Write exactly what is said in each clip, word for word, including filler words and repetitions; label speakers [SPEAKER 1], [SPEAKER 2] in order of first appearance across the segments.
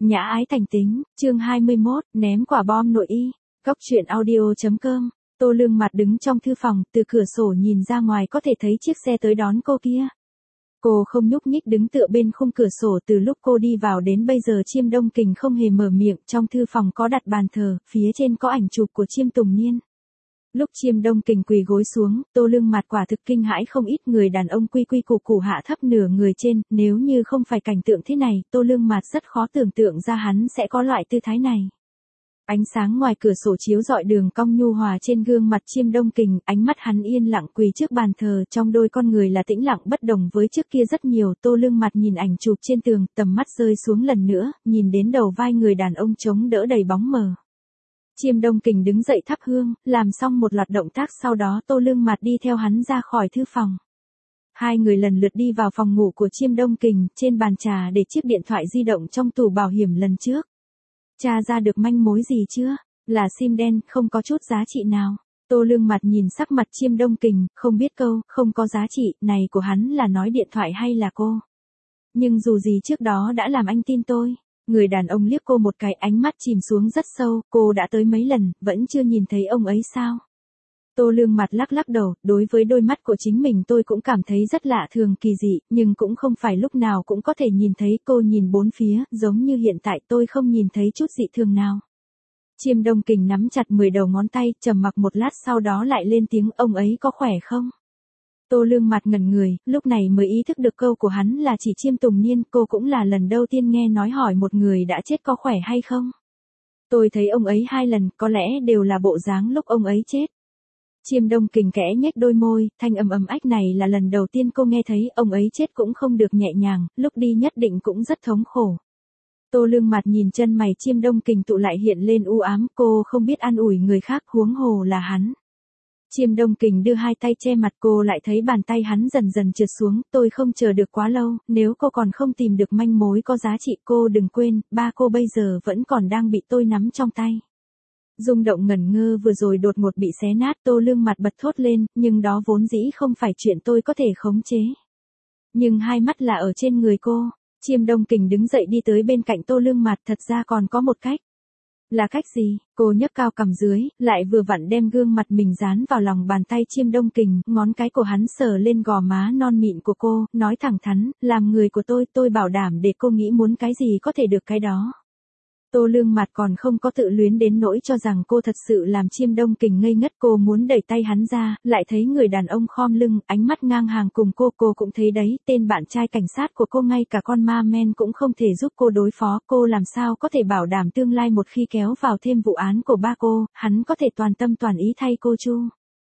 [SPEAKER 1] Nhã ái thành tính, chương hai mươi mốt, ném quả bom nội y. Góc truyện audio.com. Tô Lương Mặt đứng trong thư phòng, từ cửa sổ nhìn ra ngoài có thể thấy chiếc xe tới đón cô kia. Cô không nhúc nhích đứng tựa bên khung cửa sổ từ lúc cô đi vào đến bây giờ. Chiêm Đông Kình không hề mở miệng. Trong thư phòng có đặt bàn thờ, phía trên có ảnh chụp của Chiêm Tùng Niên. Lúc Chiêm Đông Kình quỳ gối xuống, Tô Lương Mặt quả thực kinh hãi không ít. Người đàn ông quy quy củ củ hạ thấp nửa người trên, nếu như không phải cảnh tượng thế này, Tô Lương Mặt rất khó tưởng tượng ra hắn sẽ có loại tư thái này. Ánh sáng ngoài cửa sổ chiếu rọi đường cong nhu hòa trên gương mặt Chiêm Đông Kình, ánh mắt hắn yên lặng quỳ trước bàn thờ, trong đôi con người là tĩnh lặng bất đồng với trước kia rất nhiều. Tô Lương Mặt nhìn ảnh chụp trên tường, tầm mắt rơi xuống lần nữa, nhìn đến đầu vai người đàn ông chống đỡ đầy bóng mờ. Chiêm Đông Kình đứng dậy thắp hương, làm xong một loạt động tác sau đó Tô Lương Mặt đi theo hắn ra khỏi thư phòng. Hai người lần lượt đi vào phòng ngủ của Chiêm Đông Kình, trên bàn trà để chiếc điện thoại di động trong tủ bảo hiểm lần trước. Tra ra được manh mối gì chưa? Là sim đen, không có chút giá trị nào. Tô Lương Mặt nhìn sắc mặt Chiêm Đông Kình, không biết câu, không có giá trị, này của hắn là nói điện thoại hay là cô? Nhưng dù gì trước đó đã làm anh tin tôi. Người đàn ông liếc cô một cái, ánh mắt chìm xuống rất sâu, cô đã tới mấy lần, vẫn chưa nhìn thấy ông ấy sao? Tô Lương Mặt lắc lắc đầu, đối với đôi mắt của chính mình tôi cũng cảm thấy rất lạ thường kỳ dị, nhưng cũng không phải lúc nào cũng có thể nhìn thấy. Cô nhìn bốn phía, giống như hiện tại tôi không nhìn thấy chút dị thường nào. Chiêm Đông Kình nắm chặt mười đầu ngón tay, trầm mặc một lát sau đó lại lên tiếng, ông ấy có khỏe không? Tô Lương Mặt ngẩn người, lúc này mới ý thức được câu của hắn là chỉ Chiêm Tùng Niên. Cô cũng là lần đầu tiên nghe nói hỏi một người đã chết có khỏe hay không. Tôi thấy ông ấy hai lần, có lẽ đều là bộ dáng lúc ông ấy chết. Chiêm Đông Kình kẽ nhếch đôi môi, thanh âm ấm ách này là lần đầu tiên cô nghe thấy. Ông ấy chết cũng không được nhẹ nhàng, lúc đi nhất định cũng rất thống khổ. Tô Lương Mặt nhìn chân mày Chiêm Đông Kình tụ lại hiện lên u ám, cô không biết an ủi người khác, huống hồ là hắn. Chiêm Đông Kình đưa hai tay che mặt, cô lại thấy bàn tay hắn dần dần trượt xuống. Tôi không chờ được quá lâu, nếu cô còn không tìm được manh mối có giá trị, cô đừng quên, ba cô bây giờ vẫn còn đang bị tôi nắm trong tay. Rung động ngẩn ngơ vừa rồi đột ngột bị xé nát. Tô Lương Mặt bật thốt lên, nhưng đó vốn dĩ không phải chuyện tôi có thể khống chế. Nhưng hai mắt là ở trên người cô. Chiêm Đông Kình đứng dậy đi tới bên cạnh Tô Lương Mặt, thật ra còn có một cách. Là cách gì? Cô nhấc cao cằm dưới, lại vừa vặn đem gương mặt mình dán vào lòng bàn tay Chiêm Đông Kình, ngón cái của hắn sờ lên gò má non mịn của cô, nói thẳng thắn, làm người của tôi, tôi bảo đảm để cô nghĩ muốn cái gì có thể được cái đó. Tô Lương Mặt còn không có tự luyến đến nỗi cho rằng cô thật sự làm Chiêm Đông Kình ngây ngất. Cô muốn đẩy tay hắn ra, lại thấy người đàn ông khom lưng, ánh mắt ngang hàng cùng cô. Cô cũng thấy đấy, tên bạn trai cảnh sát của cô ngay cả con ma men cũng không thể giúp cô đối phó. Cô làm sao có thể bảo đảm tương lai một khi kéo vào thêm vụ án của ba cô, hắn có thể toàn tâm toàn ý thay cô chu.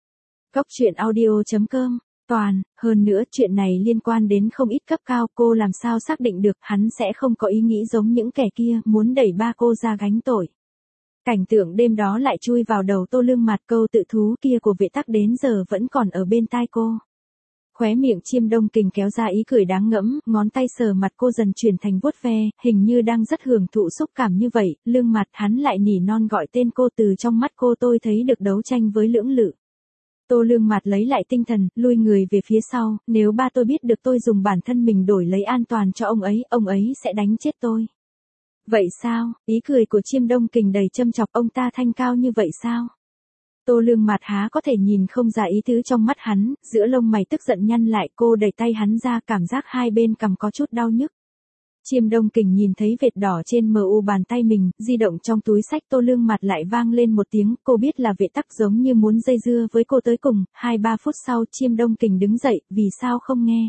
[SPEAKER 1] Góc truyện audio.com. Toàn, hơn nữa chuyện này liên quan đến không ít cấp cao, cô làm sao xác định được hắn sẽ không có ý nghĩ giống những kẻ kia, muốn đẩy ba cô ra gánh tội. Cảnh tượng đêm đó lại chui vào đầu Tô Lương Mặt, câu tự thú kia của Vệ Tắc đến giờ vẫn còn ở bên tai cô. Khóe miệng Chiêm Đông Kình kéo ra ý cười đáng ngẫm, ngón tay sờ mặt cô dần chuyển thành vuốt ve, hình như đang rất hưởng thụ xúc cảm như vậy. Lương Mặt, hắn lại nỉ non gọi tên cô. Từ trong mắt cô tôi thấy được đấu tranh với lưỡng lự. Tô Lương Mặt lấy lại tinh thần, lui người về phía sau, nếu ba tôi biết được tôi dùng bản thân mình đổi lấy an toàn cho ông ấy, ông ấy sẽ đánh chết tôi. Vậy sao? Ý cười của Chiêm Đông Kình đầy châm chọc, ông ta thanh cao như vậy sao? Tô Lương Mặt há có thể nhìn không ra ý tứ trong mắt hắn, giữa lông mày tức giận nhăn lại. Cô đẩy tay hắn ra, cảm giác hai bên cằm có chút đau nhức. Chiêm Đông Kình nhìn thấy vệt đỏ trên mờ u bàn tay mình, di động trong túi xách Tô Lương Mặt lại vang lên một tiếng. Cô biết là Vệ Tắc giống như muốn dây dưa với cô tới cùng. Hai ba phút sau Chiêm Đông Kình đứng dậy, vì sao không nghe?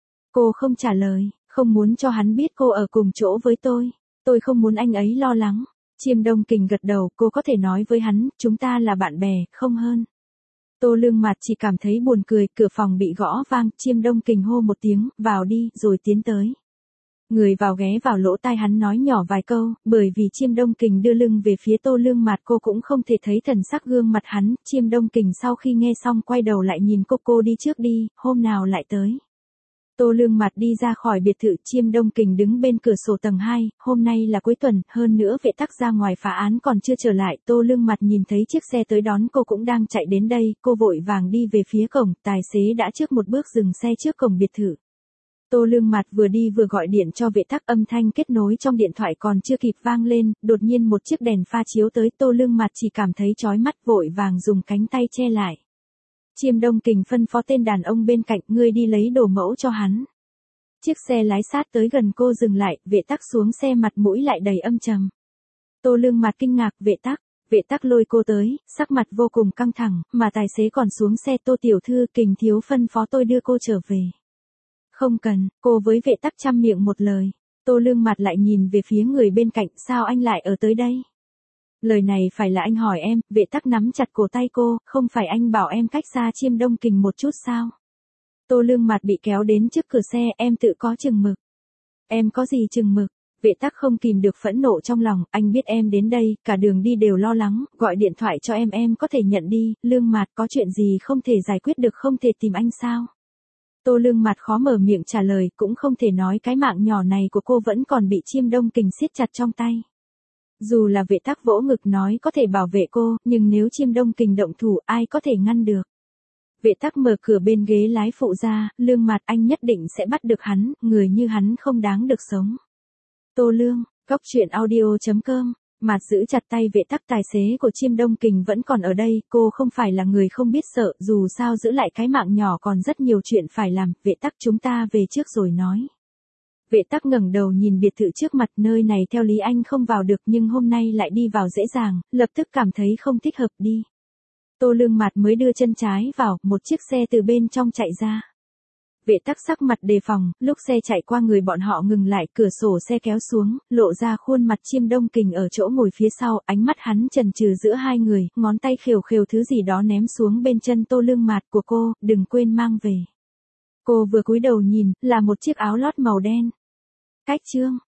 [SPEAKER 1] Cô không trả lời, không muốn cho hắn biết cô ở cùng chỗ với tôi. Tôi không muốn anh ấy lo lắng. Chiêm Đông Kình gật đầu, cô có thể nói với hắn, chúng ta là bạn bè, không hơn. Tô Lương Mặt chỉ cảm thấy buồn cười, cửa phòng bị gõ vang, Chiêm Đông Kình hô một tiếng, vào đi, rồi tiến tới. Người vào ghé vào lỗ tai hắn nói nhỏ vài câu, bởi vì Chiêm Đông Kình đưa lưng về phía Tô Lương Mặt cô cũng không thể thấy thần sắc gương mặt hắn. Chiêm Đông Kình sau khi nghe xong quay đầu lại nhìn cô, cô đi trước đi, hôm nào lại tới. Tô Lương Mặt đi ra khỏi biệt thự, Chiêm Đông Kình đứng bên cửa sổ tầng hai, hôm nay là cuối tuần, hơn nữa Vệ Tắc ra ngoài phá án còn chưa trở lại. Tô Lương Mặt nhìn thấy chiếc xe tới đón cô cũng đang chạy đến đây, cô vội vàng đi về phía cổng, tài xế đã trước một bước dừng xe trước cổng biệt thự. Tô Lương Mặt vừa đi vừa gọi điện cho Vệ Tắc, âm thanh kết nối trong điện thoại còn chưa kịp vang lên, đột nhiên một chiếc đèn pha chiếu tới, Tô Lương Mặt chỉ cảm thấy chói mắt, vội vàng dùng cánh tay che lại. Chiêm Đông Kình phân phó tên đàn ông bên cạnh, ngươi đi lấy đồ mẫu cho hắn. Chiếc xe lái sát tới gần cô dừng lại, Vệ Tắc xuống xe, mặt mũi lại đầy âm trầm. Tô Lương Mặt kinh ngạc, Vệ Tắc. Vệ Tắc lôi cô tới, sắc mặt vô cùng căng thẳng, mà tài xế còn xuống xe. Tô tiểu thư, Kình thiếu phân phó tôi đưa cô trở về. Không cần, cô với Vệ Tắc chăm miệng một lời. Tô Lương Mặt lại nhìn về phía người bên cạnh, sao anh lại ở tới đây? Lời này phải là anh hỏi em. Vệ Tắc nắm chặt cổ tay cô, không phải anh bảo em cách xa Chiêm Đông Kình một chút sao? Tô Lương Mặt bị kéo đến trước cửa xe, em tự có chừng mực. Em có gì chừng mực? Vệ Tắc không kìm được phẫn nộ trong lòng, anh biết em đến đây, cả đường đi đều lo lắng, gọi điện thoại cho em em có thể nhận đi. Lương Mặt, có chuyện gì không thể giải quyết được không thể tìm anh sao? Tô Lương Mặt khó mở miệng trả lời, cũng không thể nói cái mạng nhỏ này của cô vẫn còn bị Chiêm Đông Kình siết chặt trong tay. Dù là Vệ Tắc vỗ ngực nói có thể bảo vệ cô, nhưng nếu Chiêm Đông Kình động thủ, ai có thể ngăn được? Vệ Tắc mở cửa bên ghế lái phụ ra, Lương Mặt, anh nhất định sẽ bắt được hắn, người như hắn không đáng được sống. Tô Lương, Cóc truyện audio chấm com. Mặt giữ chặt tay Vệ Tắc, tài xế của Chiêm Đông Kình vẫn còn ở đây, cô không phải là người không biết sợ, dù sao giữ lại cái mạng nhỏ còn rất nhiều chuyện phải làm. Vệ Tắc, chúng ta về trước rồi nói. Vệ Tắc ngẩng đầu nhìn biệt thự trước mặt, nơi này theo lý anh không vào được nhưng hôm nay lại đi vào dễ dàng, lập tức cảm thấy không thích hợp, đi. Tô Lương Mặt mới đưa chân trái vào, một chiếc xe từ bên trong chạy ra. Vệ Tắc sắc mặt đề phòng, lúc xe chạy qua người bọn họ ngừng lại, cửa sổ xe kéo xuống, lộ ra khuôn mặt Chiêm Đông Kình ở chỗ ngồi phía sau, ánh mắt hắn chần chừ giữa hai người, ngón tay khều khều thứ gì đó ném xuống bên chân Tô Lương Mặt, của cô, đừng quên mang về. Cô vừa cúi đầu nhìn, là một chiếc áo lót màu đen. Cách chương.